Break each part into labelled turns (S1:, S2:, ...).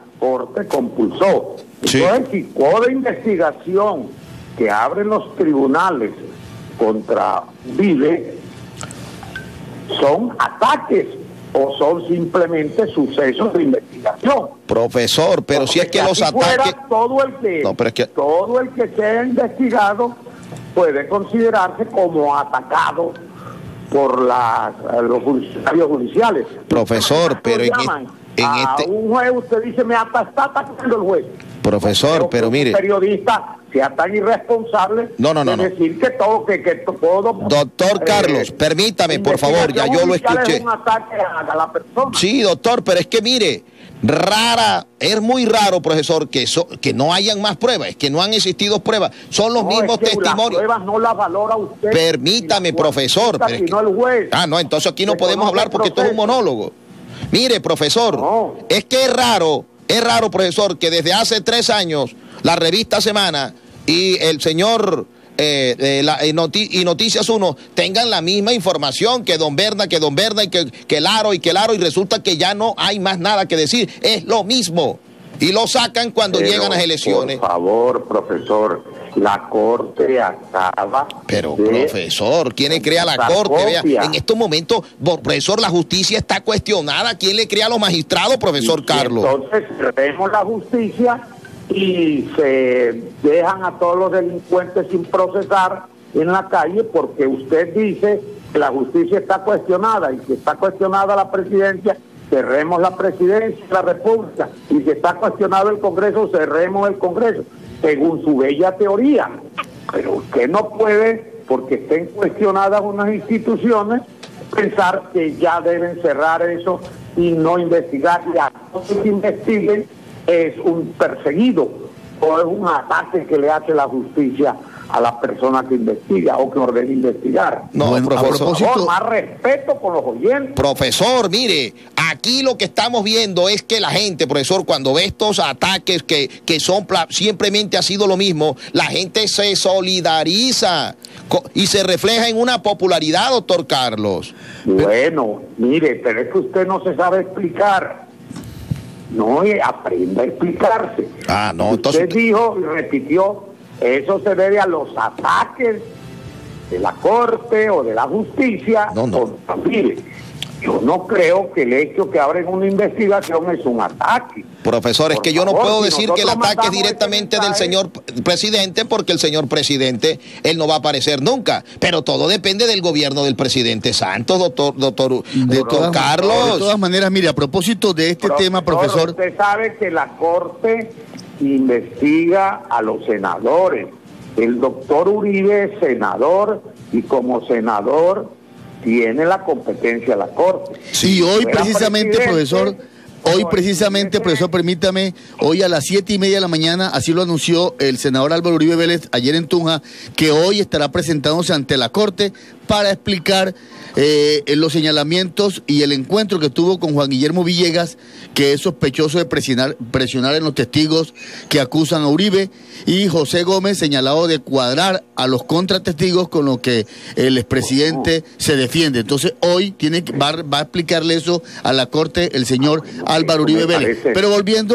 S1: Corte compulsó.
S2: Sí.
S1: Entonces, si toda investigación que abren los tribunales contra Uribe son ataques o son simplemente sucesos de investigación.
S2: Profesor, pero si es que los ataques...
S1: Todo el que sea investigado puede considerarse como atacado por los funcionarios judiciales.
S2: Profesor, pero
S1: un juez, usted dice, está atacando el juez.
S2: Profesor, pero mire...
S1: Un periodista sea tan irresponsable de decir que todo...
S2: Doctor Carlos, permítame, por favor, ya yo lo escuché.
S1: Es un ataque a la persona.
S2: Sí, doctor, pero es que mire, es muy raro, profesor, que no hayan más pruebas, es que no han existido pruebas, son los mismos testimonios.
S1: Las pruebas no las valora usted.
S2: Permítame, profesor.
S1: Sino el juez.
S2: No, entonces aquí no podemos hablar porque esto es un monólogo. Mire, profesor, es que es raro, profesor, que desde hace 3 años la revista Semana y el señor y Noticias 1 tengan la misma información que Don Berna y que Laro, y resulta que ya no hay más nada que decir, es lo mismo. Y lo sacan cuando llegan las elecciones.
S1: Por favor, profesor, la Corte acaba...
S2: Pero, profesor, ¿quién le crea a la Corte? Vea, en estos momentos, profesor, la justicia está cuestionada. ¿Quién le crea a los magistrados, profesor Carlos?
S1: Entonces, tenemos la justicia y se dejan a todos los delincuentes sin procesar en la calle porque usted dice que la justicia está cuestionada y que está cuestionada la presidencia. Cerremos la presidencia de la República, y si está cuestionado el Congreso, cerremos el Congreso, según su bella teoría. Pero usted no puede, porque estén cuestionadas unas instituciones, pensar que ya deben cerrar eso y no investigar. Y a todos que investiguen es un perseguido o es un ataque que le hace la justicia a la persona que investiga o que ordena investigar.
S2: No, bueno, profesor,
S1: por favor, más respeto con los oyentes.
S2: Profesor, mire, aquí lo que estamos viendo es que la gente, profesor, cuando ve estos ataques que son simplemente ha sido lo mismo, la gente se solidariza y se refleja en una popularidad, doctor Carlos.
S1: Bueno, mire, pero es que usted no se sabe explicar. No, aprenda a explicarse.
S2: Entonces...
S1: Usted dijo y repitió, eso se debe a los ataques de la Corte o de la Justicia. Mire, yo no creo que el hecho que abren una investigación es un ataque.
S2: Profesor, es que yo no puedo decir que el ataque es directamente del señor presidente, porque el señor presidente, él no va a aparecer nunca. Pero todo depende del gobierno del presidente Santos, doctor Carlos.
S3: De todas maneras, mire, a propósito de este tema, profesor...
S1: Usted sabe que la Corte investiga a los senadores. El doctor Uribe es senador y como senador tiene la competencia de la Corte.
S3: Sí, hoy precisamente, profesor, permítame, hoy a las 7:30 de la mañana, así lo anunció el senador Álvaro Uribe Vélez ayer en Tunja, que hoy estará presentándose ante la Corte para explicar los señalamientos y el encuentro que tuvo con Juan Guillermo Villegas, que es sospechoso de presionar en los testigos que acusan a Uribe, y José Gómez, señalado de cuadrar a los contratestigos con lo que el expresidente se defiende. Entonces hoy va a explicarle eso a la Corte el señor Álvaro Uribe Vélez. Pero volviendo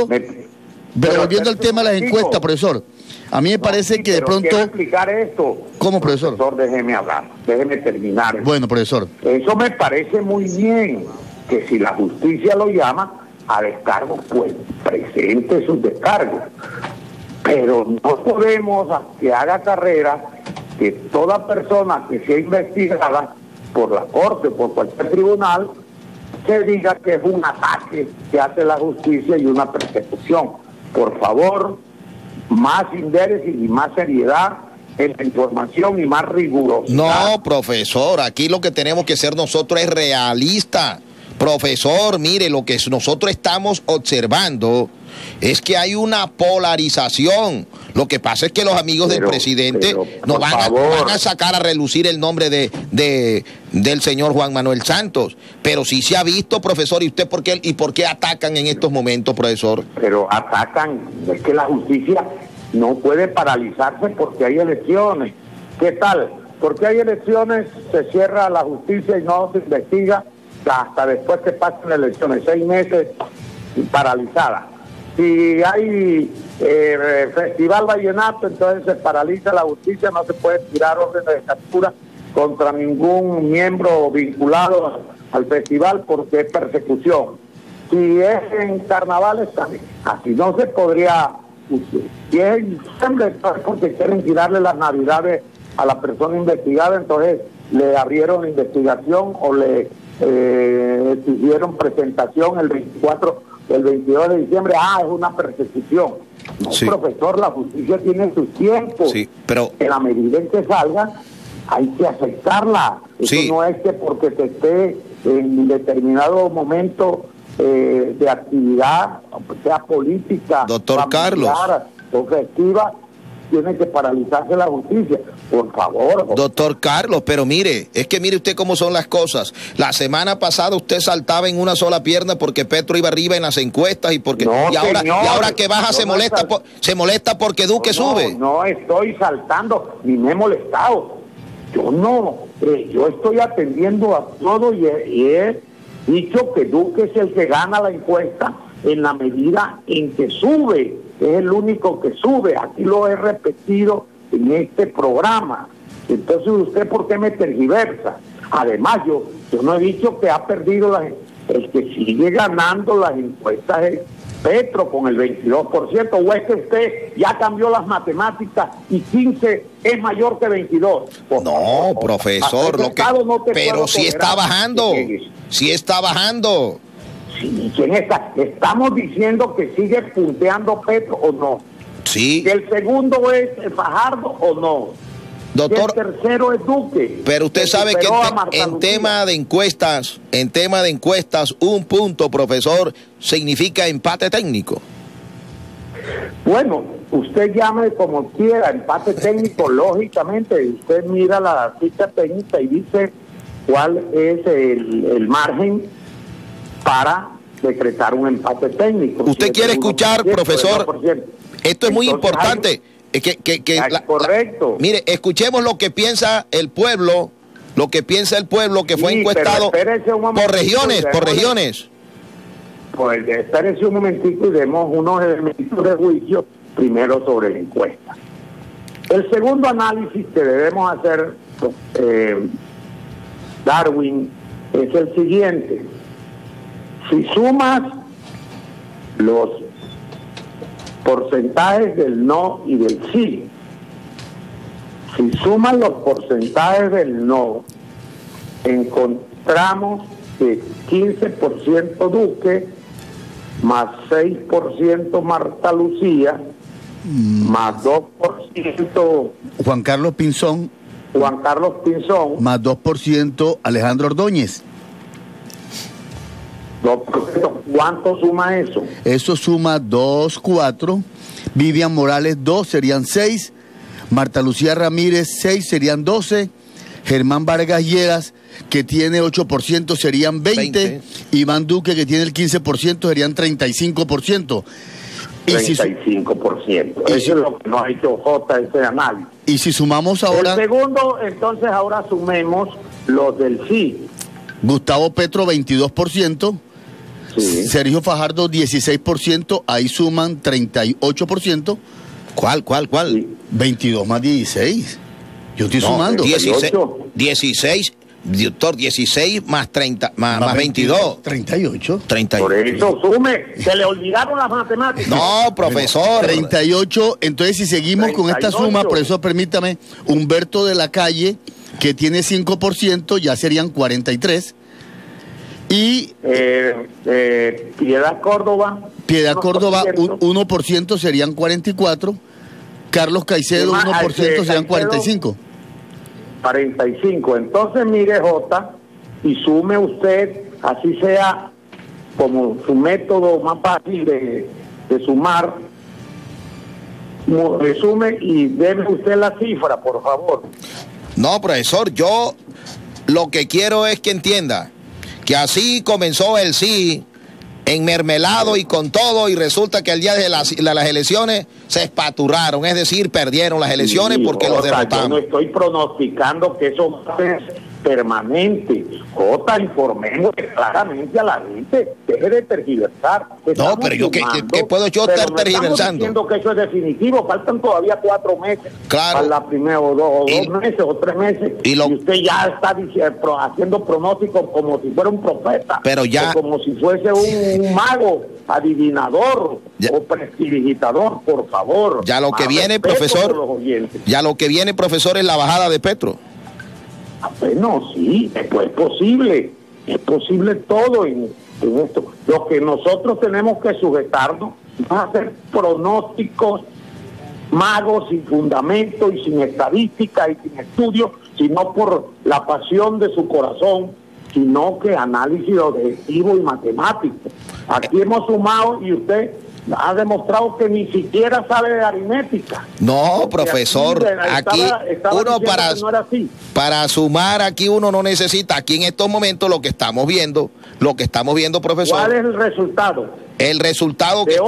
S3: al tema de las encuestas, profesor, a mí me parece que de pronto...
S1: Quiero explicar esto.
S3: ¿Cómo, profesor?
S1: Déjeme hablar, déjeme terminar.
S3: Bueno, profesor.
S1: Eso me parece muy bien, que si la justicia lo llama a descargo, pues presente sus descargos. Pero no podemos que haga carrera que toda persona que sea investigada por la Corte, por cualquier tribunal, se diga que es un ataque que hace la justicia y una persecución. Por favor, más interés y más seriedad en la información y más rigurosidad.
S2: No, profesor, aquí lo que tenemos que ser nosotros es realistas. Profesor, mire, lo que nosotros estamos observando es que hay una polarización. Lo que pasa es que los amigos del presidente nos van a sacar a relucir el nombre del señor Juan Manuel Santos. Pero sí se ha visto, profesor, ¿y usted por qué atacan en estos momentos, profesor?
S1: Pero atacan, es que la justicia no puede paralizarse porque hay elecciones. ¿Qué tal? Porque hay elecciones, se cierra la justicia y no se investiga hasta después que pasen las elecciones, 6 meses paralizada. Si hay festival vallenato, entonces se paraliza la justicia, no se puede tirar órdenes de captura contra ningún miembro vinculado al festival porque es persecución. Si es en carnavales también, así no se podría. Si es en diciembre, entonces porque quieren tirarle las navidades a la persona investigada, entonces le abrieron investigación o le hicieron presentación el 22 de diciembre. Es una persecución. No, sí. Profesor, la justicia tiene sus tiempos.
S2: Sí, pero
S1: en la medida en que salga, hay que aceptarla. Eso sí. No es que porque te esté en determinado momento de actividad, sea política,
S2: doctor Carlos,
S1: o festiva, tiene que paralizarse la justicia, por favor.
S2: Doctor Carlos, pero mire, es que mire usted cómo son las cosas. La semana pasada usted saltaba en una sola pierna porque Petro iba arriba en las encuestas y porque
S1: no,
S2: y ahora que baja se molesta porque Duque sube.
S1: No estoy saltando ni me he molestado. Yo estoy atendiendo a todo y he dicho que Duque es el que gana la encuesta en la medida en que sube. Es el único que sube. Aquí lo he repetido en este programa. Entonces, ¿usted por qué me tergiversa? Además, yo no he dicho que ha perdido el que sigue ganando las encuestas es Petro con el 22%, o es que usted ya cambió las matemáticas y 15 es mayor que 22.
S2: No, profesor, pero sí está bajando. Sí está bajando.
S1: Sí, ¿quién está? ¿Estamos diciendo que sigue punteando Petro o no?
S2: Sí.
S1: ¿Que el segundo es Fajardo o no?
S2: Doctor,
S1: ¿Que el tercero es Duque?
S2: Pero usted sabe que en tema de encuestas, un punto, profesor, significa empate técnico.
S1: Bueno, usted llame como quiera, empate técnico, lógicamente, usted mira la ficha técnica y dice cuál es el margen para decretar un empate técnico.
S2: ¿Usted quiere escuchar, profesor? Esto es muy importante.
S1: Correcto.
S2: Mire, escuchemos lo que piensa el pueblo, que fue encuestado por regiones.
S1: Pues espérese un momentico y demos unos elementos de juicio primero sobre la encuesta. El segundo análisis que debemos hacer, Darwin, es el siguiente. Si sumas los porcentajes del no y del sí, si sumas los porcentajes del no, encontramos que 15% Duque, más 6% Marta Lucía, más 2%
S3: Juan Carlos Pinzón,
S1: más
S3: 2% Alejandro Ordóñez.
S1: ¿Cuánto suma eso?
S3: Eso suma 2, 4. Vivian Morales 2, serían 6. Marta Lucía Ramírez 6, serían 12. Germán Vargas Lleras, que tiene 8%, serían 20. Iván Duque, que tiene el 15%, serían 35%.
S1: 35%. Eso es lo que nos ha hecho J ese análisis.
S3: Y si sumamos ahora...
S1: El segundo, entonces ahora sumemos los del sí.
S3: Gustavo Petro, 22%. Sí. Sergio Fajardo, 16%. Ahí suman 38%.
S2: ¿Cuál?
S1: Sí.
S3: 22 más 16. Yo estoy sumando.
S2: 16, doctor, 16 más 30, más 22.
S3: 38.
S1: Por eso sume. Se le olvidaron las matemáticas.
S2: No, profesor.
S3: 38. Entonces, si seguimos 38. Con esta suma, profesor, permítame, Humberto de la Calle, que tiene 5%, ya serían 43. Y
S1: Piedad Córdoba
S3: 1% serían 44. Carlos Caicedo 1% serían 45.
S1: Entonces mire, Jota, y sume usted, así sea como su método más fácil de sumar, resume y deme usted la cifra, por favor.
S2: No, profesor, yo lo que quiero es que entienda que así comenzó el sí, enmermelado y con todo, y resulta que el día de las elecciones se espaturraron, es decir, perdieron las elecciones porque los derrotamos.
S1: Yo no estoy pronosticando que eso va a ser permanente. Jota, informemos claramente a la gente, deje de tergiversar.
S2: No, pero yo, ¿qué puedo yo estar tergiversando?
S1: Estamos diciendo que eso es definitivo, faltan todavía 4 meses.
S2: Claro.
S1: Para la primera, o 2 meses, o 3 meses. Y usted ya está haciendo pronósticos como si fuera un profeta.
S2: Pero ya.
S1: Como si fuese un mago, adivinador o prestidigitador, por favor.
S2: Ya lo que viene, profesor. Ya lo que viene, profesor, es la bajada de Petro.
S1: Bueno, sí, es posible todo en esto. Lo que nosotros tenemos que sujetarnos va a ser pronósticos magos sin fundamento y sin estadística y sin estudio, sino por la pasión de su corazón, sino que análisis objetivo y matemático. Aquí hemos sumado y usted ha demostrado que ni siquiera sabe de aritmética.
S2: No, profesor, aquí uno para sumar aquí uno no necesita. Aquí en estos momentos lo que estamos viendo, profesor.
S1: ¿Cuál es el resultado?
S2: El resultado que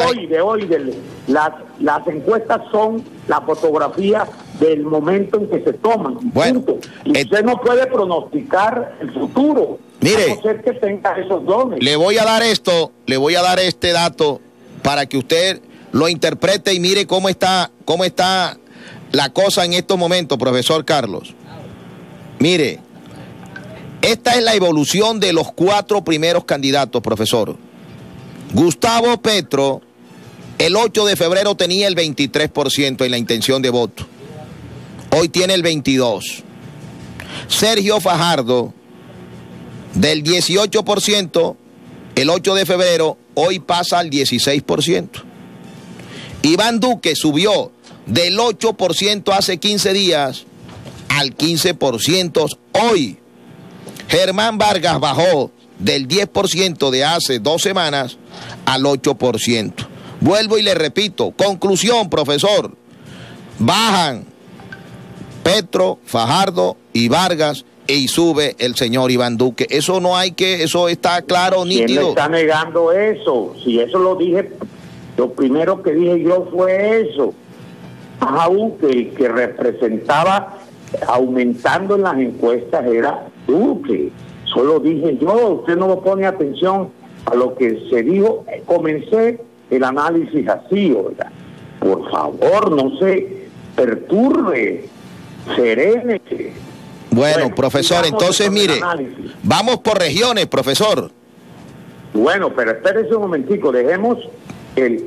S1: las encuestas son la fotografía del momento en que se toman.
S2: Bueno,
S1: y usted no puede pronosticar el futuro.
S2: Mire,
S1: a no ser que tenga esos dones.
S2: Le voy a dar este dato para que usted lo interprete y mire cómo está la cosa en estos momentos, profesor Carlos. Mire, esta es la evolución de los 4 primeros candidatos, profesor. Gustavo Petro, el 8 de febrero tenía el 23% en la intención de voto. Hoy tiene el 22%. Sergio Fajardo, del 18%, el 8 de febrero, hoy pasa al 16%. Iván Duque subió del 8% hace 15 días al 15% hoy. Germán Vargas bajó del 10% de hace 2 semanas al 8%. Vuelvo y le repito, conclusión, profesor, bajan Petro, Fajardo y Vargas y sube el señor Iván Duque. Eso no hay que, eso está claro, nítido.
S1: ¿Quién me está negando eso? Si eso lo dije, lo primero que dije yo fue eso. Aunque el que representaba aumentando en las encuestas era Duque. Solo dije yo, usted no me pone atención a lo que se dijo. Comencé el análisis así, oiga. Por favor, no se perturbe, serénese.
S2: Bueno, profesor, entonces mire, vamos por regiones, profesor.
S1: Bueno, pero espérese un momentico, dejemos el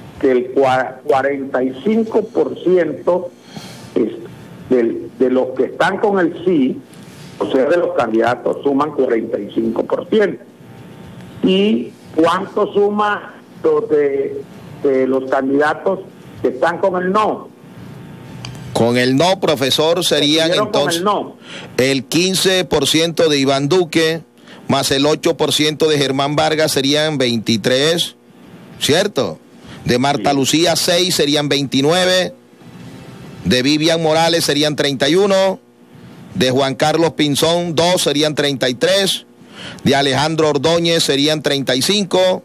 S1: 45% de los que están con el sí, o sea, de los candidatos, suman 45%. ¿Y cuánto suma de los candidatos que están con el no?
S2: Con el no, profesor, serían entonces el 15% de Iván Duque, más el 8% de Germán Vargas serían 23, ¿cierto? De Marta Lucía 6 serían 29, de Vivian Morales serían 31, de Juan Carlos Pinzón 2 serían 33, de Alejandro Ordóñez serían 35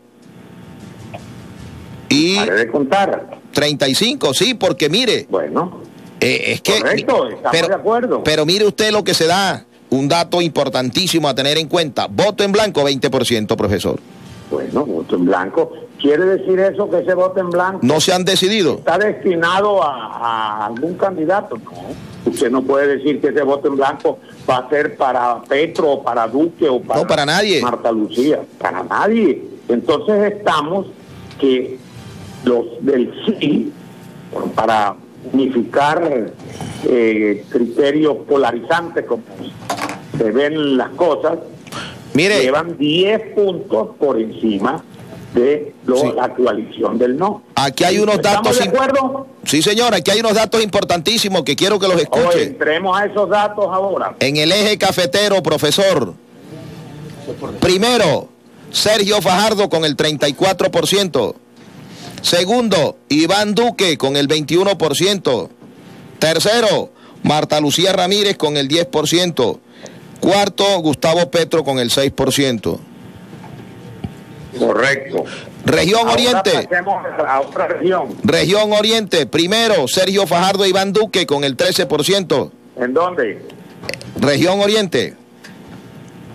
S2: y...
S1: ¿Pare de contar?
S2: 35, sí, porque mire...
S1: Bueno...
S2: es que,
S1: correcto, estamos de acuerdo.
S2: Pero mire usted lo que se da, un dato importantísimo a tener en cuenta. Voto en blanco, 20%, profesor.
S1: Bueno, voto en blanco. ¿Quiere decir eso que ese voto en blanco
S2: no se han decidido?
S1: ¿Está destinado a algún candidato? No. Usted no puede decir que ese voto en blanco va a ser para Petro o para Duque o para,
S2: no, para nadie.
S1: Marta Lucía. Para nadie. Entonces estamos que los del sí, para unificar criterios polarizantes como se ven las cosas,
S2: mire,
S1: llevan 10 puntos por encima de la coalición del no.
S2: Aquí hay unos datos.
S1: ¿Estamos de acuerdo?
S2: Sí, señor, aquí hay unos datos importantísimos que quiero que los escuche.
S1: Oye, entremos a esos datos ahora.
S2: En el eje cafetero, profesor. Primero, Sergio Fajardo con el 34%. Segundo, Iván Duque con el 21%. Tercero, Marta Lucía Ramírez con el 10%. Cuarto, Gustavo Petro con el 6%.
S1: Correcto.
S2: Región ahora Oriente.
S1: Pasemos a otra región.
S2: Región Oriente. Primero, Sergio Fajardo e Iván Duque con el 13%.
S1: ¿En dónde?
S2: Región Oriente.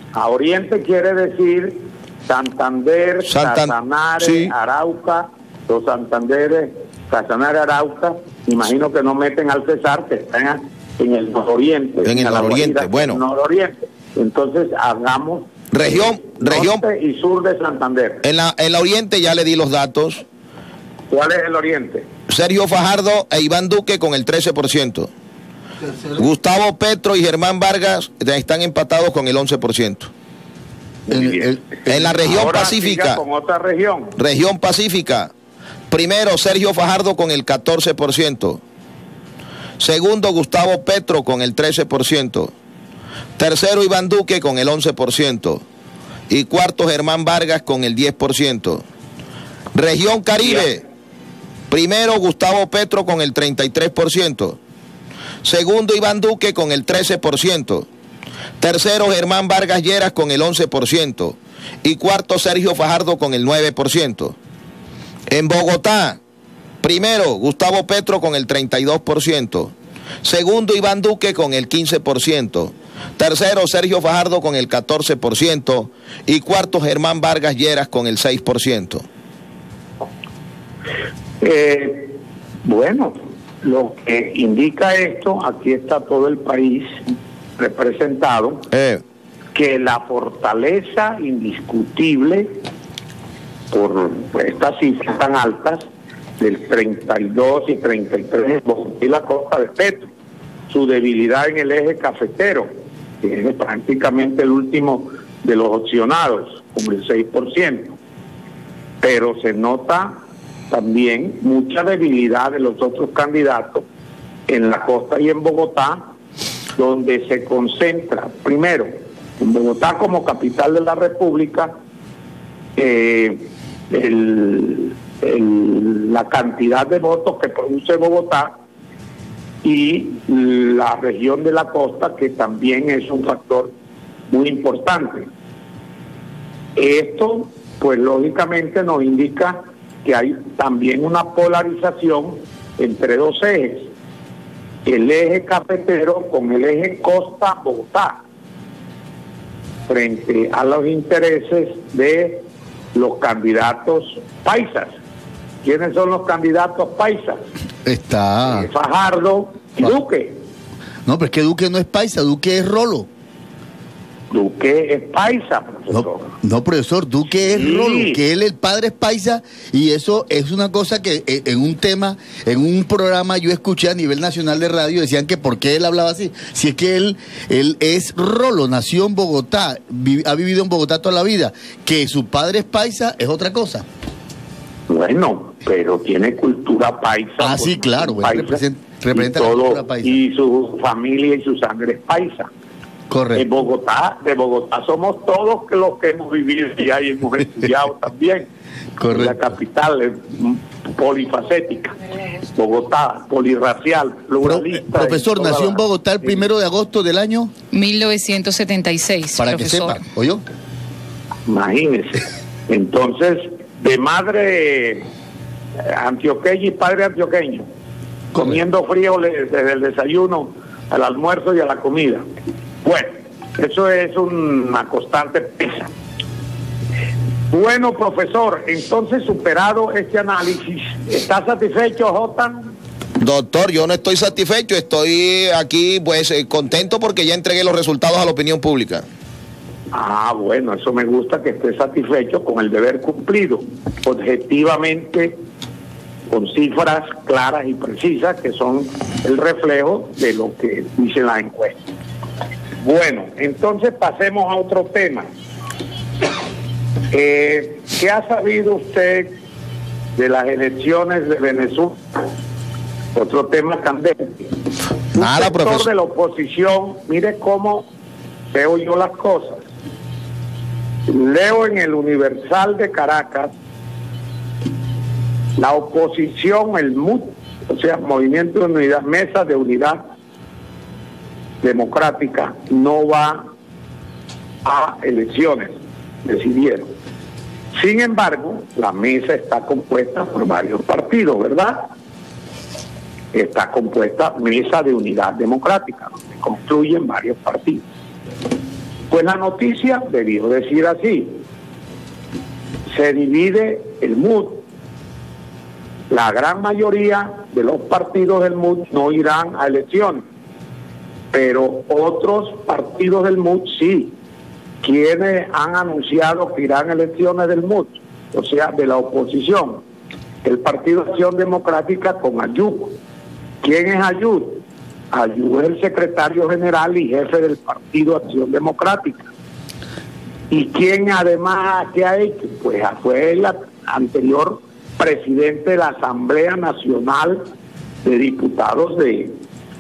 S1: A oriente quiere decir Santander, Casanare, sí. Arauca, los Santanderes, Casanare, Arauca. Imagino que no meten al Cesar, que están en el nororiente.
S2: En el nororiente, bueno.
S1: Nororiente. Entonces hagamos
S2: región
S1: norte y sur de Santander.
S2: En la oriente ya le di los datos.
S1: ¿Cuál es el oriente?
S2: Sergio Fajardo e Iván Duque con el 13%. Gustavo Petro y Germán Vargas están empatados con el 11%. En la región
S1: ahora
S2: pacífica.
S1: Con otra región.
S2: Región pacífica. Primero, Sergio Fajardo con el 14%. Segundo, Gustavo Petro con el 13%. Tercero, Iván Duque con el 11%. Y cuarto, Germán Vargas con el 10%. Región Caribe. Primero, Gustavo Petro con el 33%. Segundo, Iván Duque con el 13%. Tercero, Germán Vargas Lleras con el 11%. Y cuarto, Sergio Fajardo con el 9%. En Bogotá, primero, Gustavo Petro con el 32%. Segundo, Iván Duque con el 15%. Tercero, Sergio Fajardo con el 14%. Y cuarto, Germán Vargas Lleras con el 6%.
S1: Bueno, lo que indica esto, aquí está todo el país representado, que la fortaleza indiscutible por estas cifras tan altas del 32 y 33 y la costa de Petro, su debilidad en el eje cafetero, que es prácticamente el último de los opcionados, con el 6%, pero se nota también mucha debilidad de los otros candidatos en la costa y en Bogotá, donde se concentra, primero, en Bogotá como capital de la República, la cantidad de votos que produce Bogotá y la región de la costa, que también es un factor muy importante. Esto, pues lógicamente nos indica que hay también una polarización entre dos ejes, el eje cafetero con el eje costa-Bogotá, frente a los intereses de los candidatos paisas. ¿Quiénes son los candidatos paisas?
S3: Está
S1: Fajardo y Duque.
S3: No, pero es que Duque no es paisa, Duque es rolo.
S1: Duque es paisa, profesor.
S3: No, profesor, Duque es rolo, que el padre es paisa, y eso es una cosa que en un programa yo escuché a nivel nacional de radio, decían que por qué él hablaba así. Si es que él es rolo, nació en Bogotá, ha vivido en Bogotá toda la vida, que su padre es paisa es otra cosa.
S1: Bueno, pero tiene cultura paisa.
S3: Ah, sí, claro, representa
S1: la
S3: cultura paisa.
S1: Y su familia y su sangre es paisa.
S3: Correcto.
S1: De Bogotá somos todos los que hemos vivido y hemos estudiado también.
S3: Correcto.
S1: La capital es polifacética. Bogotá, polirracial, pluralista.
S3: Profesor, nació en Bogotá el 1 de agosto del año
S4: 1976.
S3: Para
S4: profesor.
S3: que sepa, ¿oyó?
S1: Imagínese. Entonces, de madre antioqueña y padre antioqueño, comiendo frío desde el desayuno al almuerzo y a la comida. Bueno, eso es una constante pesa. Bueno, profesor, entonces superado este análisis, ¿está satisfecho, Jota?
S2: Doctor, yo no estoy satisfecho, estoy aquí pues contento porque ya entregué los resultados a la opinión pública.
S1: Ah, bueno, eso me gusta, que esté satisfecho con el deber cumplido, objetivamente, con cifras claras y precisas que son el reflejo de lo que dicen las encuestas. Bueno, entonces pasemos a otro tema. ¿Qué ha sabido usted de las elecciones de Venezuela? Otro tema candente.
S2: Nada,
S1: sector
S2: profesor.
S1: de la oposición, mire cómo veo yo las cosas. Leo en el Universal de Caracas, la oposición, el MUD, o sea, Movimiento de Unidad, Mesa de Unidad Democrática, no va a elecciones, decidieron. Sin embargo, la mesa está compuesta por varios partidos, ¿verdad? Está compuesta Mesa de Unidad Democrática, donde confluyen varios partidos. Pues la noticia debió decir así: se divide el MUD. La gran mayoría de los partidos del MUD no irán a elecciones, pero otros partidos del MUD sí. Quienes han anunciado que irán a elecciones del MUD, o sea, de la oposición. El Partido de Acción Democrática con Ayub. ¿Quién es Ayub? Ayub es el secretario general y jefe del Partido de Acción Democrática. ¿Y quién además qué ha hecho? Pues fue el anterior presidente de la Asamblea Nacional de Diputados de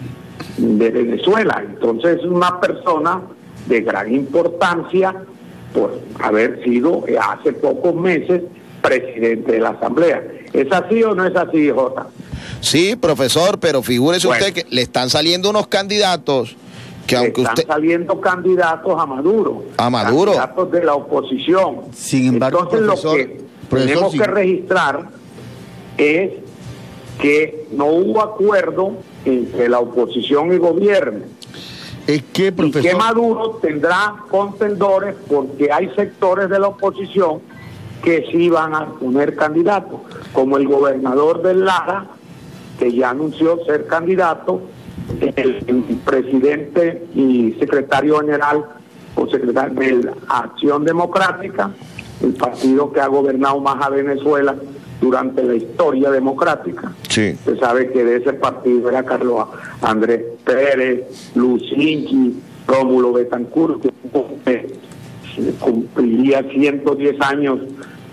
S1: Venezuela. Entonces es una persona de gran importancia por haber sido hace pocos meses presidente de la Asamblea. ¿Es así o no es así, Jota?
S2: Sí, profesor, pero figúrese usted que le están saliendo unos candidatos que aunque
S1: están saliendo candidatos a Maduro.
S2: A Maduro.
S1: Candidatos de la oposición.
S3: Sin embargo,
S1: entonces
S3: profesor,
S1: lo que tenemos que registrar es que no hubo acuerdo entre la oposición y gobierno.
S3: Es que, profesor,
S1: y que Maduro tendrá contendores porque hay sectores de la oposición que sí van a poner candidatos, como el gobernador del Lara, que ya anunció ser candidato, el presidente y secretario general o secretario de la Acción Democrática, el partido que ha gobernado más a Venezuela durante la historia democrática.
S2: Sí.
S1: Se sabe que de ese partido era Carlos Andrés Pérez, Lucinchi, Rómulo Betancourt, que cumpliría 110 años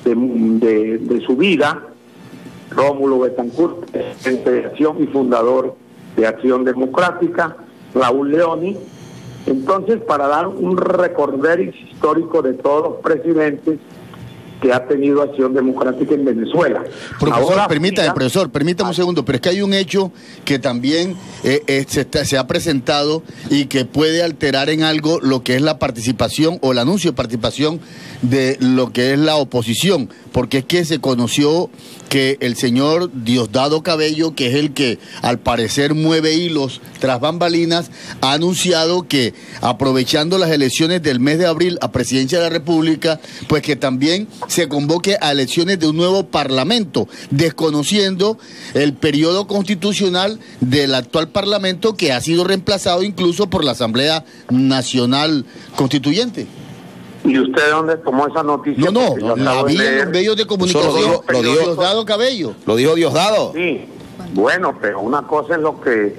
S1: de su vida. Rómulo Betancourt, presidente de Acción y fundador de Acción Democrática, Raúl Leoni. Entonces, para dar un recorder histórico de todos los presidentes que ha tenido Acción Democrática en Venezuela.
S3: Profesor, permítame un segundo, pero es que hay un hecho que también se ha presentado y que puede alterar en algo lo que es la participación o el anuncio de participación de lo que es la oposición, porque es que se conoció que el señor Diosdado Cabello, que es el que al parecer mueve hilos tras bambalinas, ha anunciado que aprovechando las elecciones del mes de abril a Presidencia de la República, pues que también se convoque a elecciones de un nuevo Parlamento, desconociendo el periodo constitucional del actual Parlamento, que ha sido reemplazado incluso por la Asamblea Nacional Constituyente.
S1: ¿Y usted dónde tomó esa noticia?
S3: No, la vi en los medios de comunicación.
S2: Lo dijo
S3: Diosdado Cabello.
S2: Lo dijo Diosdado.
S1: Sí, bueno, pero una cosa es lo que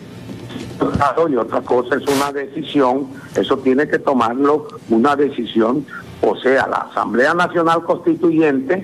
S1: y otra cosa es una decisión. Eso tiene que tomarlo una decisión, o sea, la Asamblea Nacional Constituyente,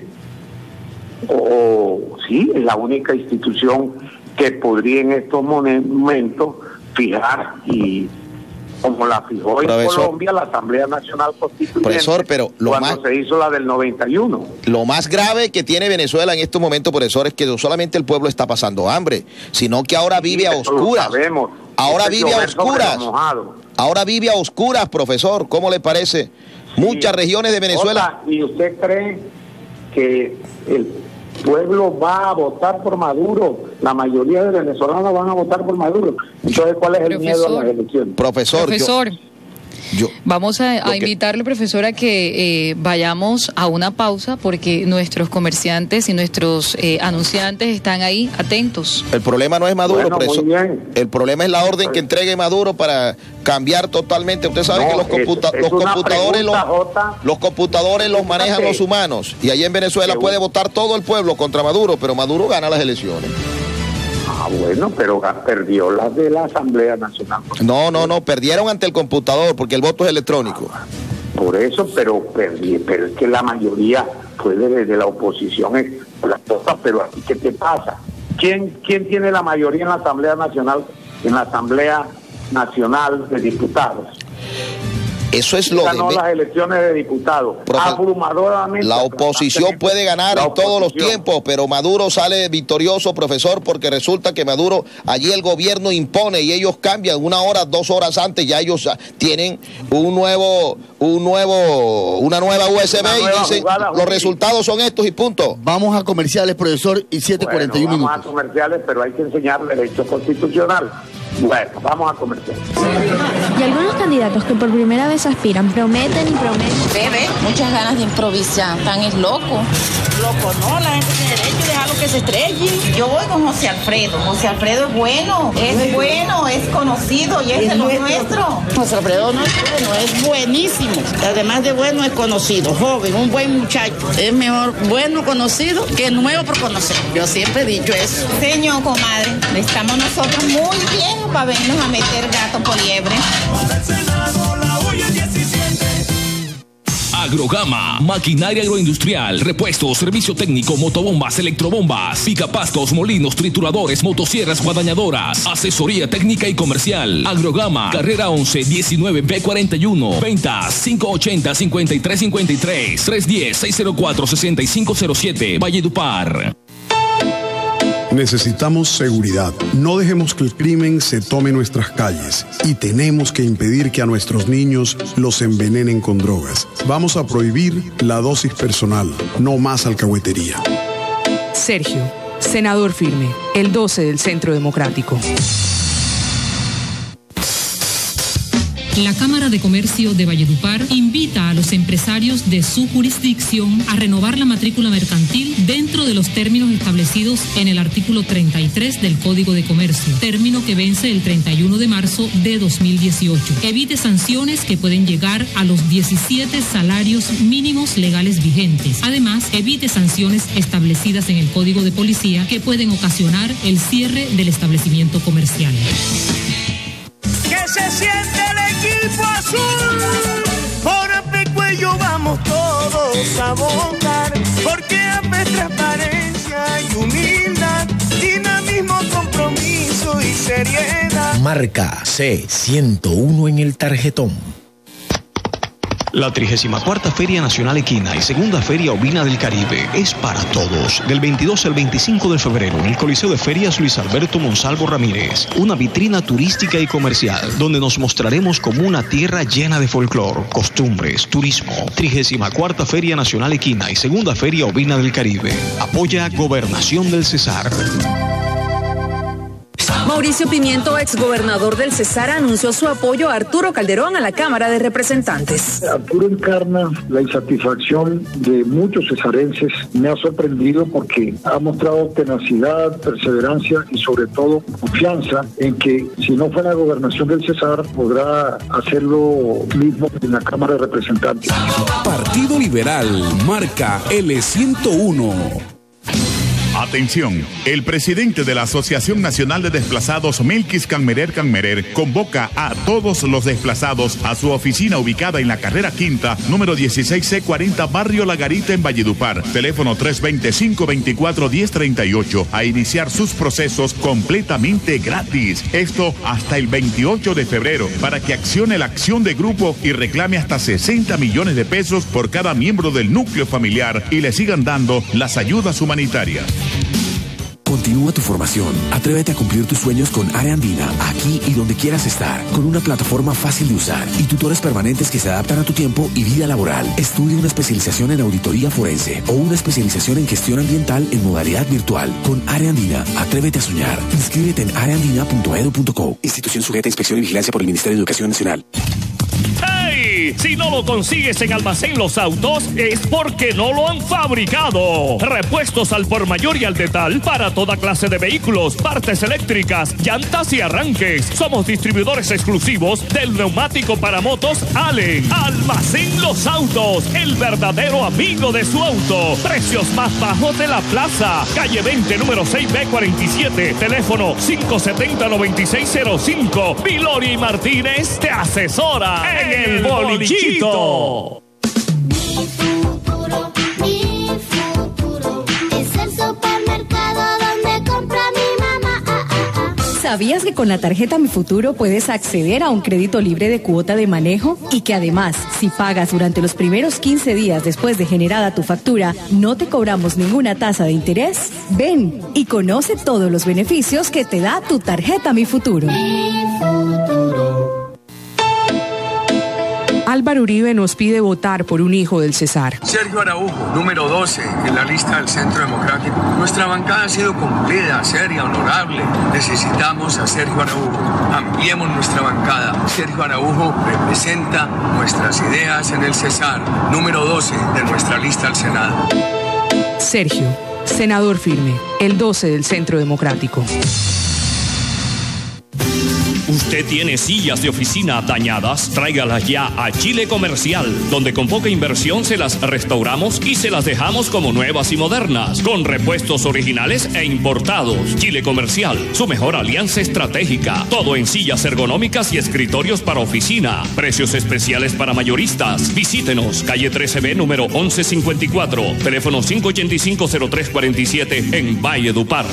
S1: o sí, es la única institución que podría en estos momentos fijar, y como la fijó en Colombia la Asamblea Nacional Constituyente,
S2: profesor, pero
S1: cuando se hizo la del 91.
S2: Lo más grave que tiene Venezuela en estos momentos, profesor, es que no solamente el pueblo está pasando hambre, sino que ahora vive a oscuras. Ahora vive a oscuras. Ahora vive a oscuras, profesor. ¿Cómo le parece? Sí. Muchas regiones de Venezuela.
S1: ¿Y usted cree que el pueblo va a votar por Maduro? La mayoría de venezolanos van a votar por Maduro. Entonces, ¿cuál es el miedo a las elecciones?
S2: Profesor.
S4: Vamos a invitarle, profesor, a que vayamos a una pausa, porque nuestros comerciantes y nuestros anunciantes están ahí atentos.
S2: El problema no es Maduro,
S1: bueno,
S2: profesor. El problema es la orden que entregue Maduro para cambiar totalmente. Usted sabe que los computadores los manejan los humanos, y allí en Venezuela puede votar todo el pueblo contra Maduro, pero Maduro gana las elecciones.
S1: Bueno, pero perdió las de la Asamblea Nacional.
S2: No, perdieron ante el computador porque el voto es electrónico.
S1: Por eso, pero es que la mayoría fue de la oposición, pero así, ¿qué te pasa? ¿Quién tiene la mayoría en la Asamblea Nacional de Diputados?
S2: Eso es lo
S1: ganó las elecciones de diputados abrumadoramente.
S2: La oposición puede ganar en todos los tiempos, pero Maduro sale victorioso, profesor, porque resulta que Maduro, allí el gobierno impone y ellos cambian 1 hora, 2 horas antes, ya ellos tienen una nueva USB y dicen los resultados son estos y punto.
S3: Vamos a comerciales, profesor, y 7:41 minutos.
S1: Vamos a comerciales, pero hay que enseñar derecho constitucional. Bueno, vamos a comercial.
S5: Y algunos candidatos que por primera vez aspiran prometen y prometen.
S6: Bebe, muchas ganas de improvisar, tan es loco. Loco, no, la gente tiene derecho a dejarlo que se estrelle. Yo voy con José Alfredo. José Alfredo es bueno, es conocido y es de los nuestros. José Alfredo no es bueno, es buenísimo. Además de bueno, es conocido, joven, un buen muchacho. Es mejor bueno conocido que nuevo por conocer. Yo siempre he dicho eso. Señor, comadre, estamos nosotros muy viejos para venirnos a meter gato por liebre.
S7: Agrogama, maquinaria agroindustrial, repuestos, servicio técnico, motobombas, electrobombas, picapastos, molinos, trituradores, motosierras, guadañadoras, asesoría técnica y comercial. Agrogama, carrera 11, 19B41, ventas 580-5353, 310-604-6507, Valledupar.
S8: Necesitamos seguridad. No dejemos que el crimen se tome nuestras calles y tenemos que impedir que a nuestros niños los envenenen con drogas. Vamos a prohibir la dosis personal, no más alcahuetería.
S9: Sergio, senador firme, el 12 del Centro Democrático.
S10: La Cámara de Comercio de Valledupar invita a los empresarios de su jurisdicción a renovar la matrícula mercantil dentro de los términos establecidos en el artículo 33 del Código de Comercio, término que vence el 31 de marzo de 2018. Evite sanciones que pueden llegar a los 17 salarios mínimos legales vigentes. Además, evite sanciones establecidas en el Código de Policía que pueden ocasionar el cierre del establecimiento comercial.
S11: Que se siente el equipo azul, por Pecuello vamos todos a votar, porque APE transparencia y humildad, dinamismo, compromiso y seriedad.
S12: Marca C101 en el tarjetón.
S13: La 34ª Feria Nacional Equina y segunda Feria Ovina del Caribe es para todos. Del 22 al 25 de febrero en el Coliseo de Ferias Luis Alberto Monsalvo Ramírez. Una vitrina turística y comercial donde nos mostraremos como una tierra llena de folclor, costumbres, turismo. 34ª Feria Nacional Equina y segunda Feria Ovina del Caribe. Apoya Gobernación del Cesar.
S14: Mauricio Pimiento, exgobernador del Cesar, anunció su apoyo a Arturo Calderón a la Cámara de Representantes.
S15: Arturo encarna la insatisfacción de muchos cesarenses. Me ha sorprendido porque ha mostrado tenacidad, perseverancia y sobre todo confianza en que si no fue en la gobernación del Cesar podrá hacerlo mismo en la Cámara de Representantes.
S16: Partido Liberal, marca L101.
S17: Atención, el presidente de la Asociación Nacional de Desplazados, Melquis Canmerer, convoca a todos los desplazados a su oficina ubicada en la carrera quinta, número 16C40, Barrio La Garita en Valledupar, teléfono 325-24-1038, a iniciar sus procesos completamente gratis. Esto hasta el 28 de febrero, para que accione la acción de grupo y reclame hasta 60 millones de pesos por cada miembro del núcleo familiar y le sigan dando las ayudas humanitarias.
S16: Continúa tu formación. Atrévete a cumplir tus sueños con Área Andina, aquí y donde quieras estar, con una plataforma fácil de usar y tutores permanentes que se adaptan a tu tiempo y vida laboral. Estudia una especialización en auditoría forense o una especialización en gestión ambiental en modalidad virtual. Con Área Andina, atrévete a soñar. Inscríbete en areandina.edu.co. Institución sujeta a inspección y vigilancia por el Ministerio de Educación Nacional.
S18: ¡Hey! Si no lo consigues en Almacén Los Autos, es porque no lo han fabricado. Repuestos al por mayor y al detal para toda clase de vehículos, partes eléctricas, llantas y arranques. Somos distribuidores exclusivos del neumático para motos Allen. Almacén Los Autos, el verdadero amigo de su auto. Precios más bajos de la plaza. Calle 20, número 6B47. Teléfono 570-9605. Vilori y Martínez te asesora en el bolichito.
S19: Mi futuro es el supermercado donde compra mi mamá.
S20: ¿Sabías que con la tarjeta Mi Futuro puedes acceder a un crédito libre de cuota de manejo? Y que además, si pagas durante los primeros 15 días después de generada tu factura, no te cobramos ninguna tasa de interés. Ven y conoce todos los beneficios que te da tu tarjeta Mi Futuro.
S9: Álvaro Uribe nos pide votar por un hijo del Cesar.
S21: Sergio Araujo, número 12 en la lista del Centro Democrático. Nuestra bancada ha sido cumplida, seria, honorable. Necesitamos a Sergio Araujo. Ampliemos nuestra bancada. Sergio Araujo representa nuestras ideas en el Cesar, número 12 de nuestra lista al Senado.
S9: Sergio, senador firme, el 12 del Centro Democrático.
S18: ¿Usted tiene sillas de oficina dañadas? Tráigalas ya a Chile Comercial, donde con poca inversión se las restauramos y se las dejamos como nuevas y modernas, con repuestos originales e importados. Chile Comercial, su mejor alianza estratégica. Todo en sillas ergonómicas y escritorios para oficina. Precios especiales para mayoristas. Visítenos, calle 13B, número 1154, teléfono 585-0347 en Valledupar.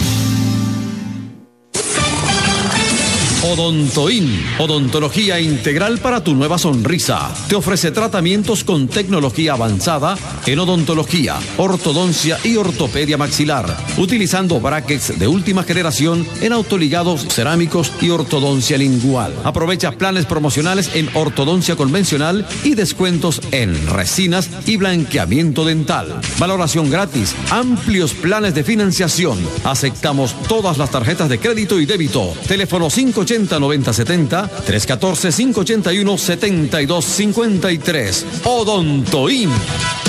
S22: Odontoin, odontología integral para tu nueva sonrisa. Te ofrece tratamientos con tecnología avanzada en odontología, ortodoncia y ortopedia maxilar, utilizando brackets de última generación en autoligados cerámicos y ortodoncia lingual. Aprovecha planes promocionales en ortodoncia convencional y descuentos en resinas y blanqueamiento dental. Valoración gratis, amplios planes de financiación. Aceptamos todas las tarjetas de crédito y débito. Teléfono 580-9070, 314-581-7253. Odontoin.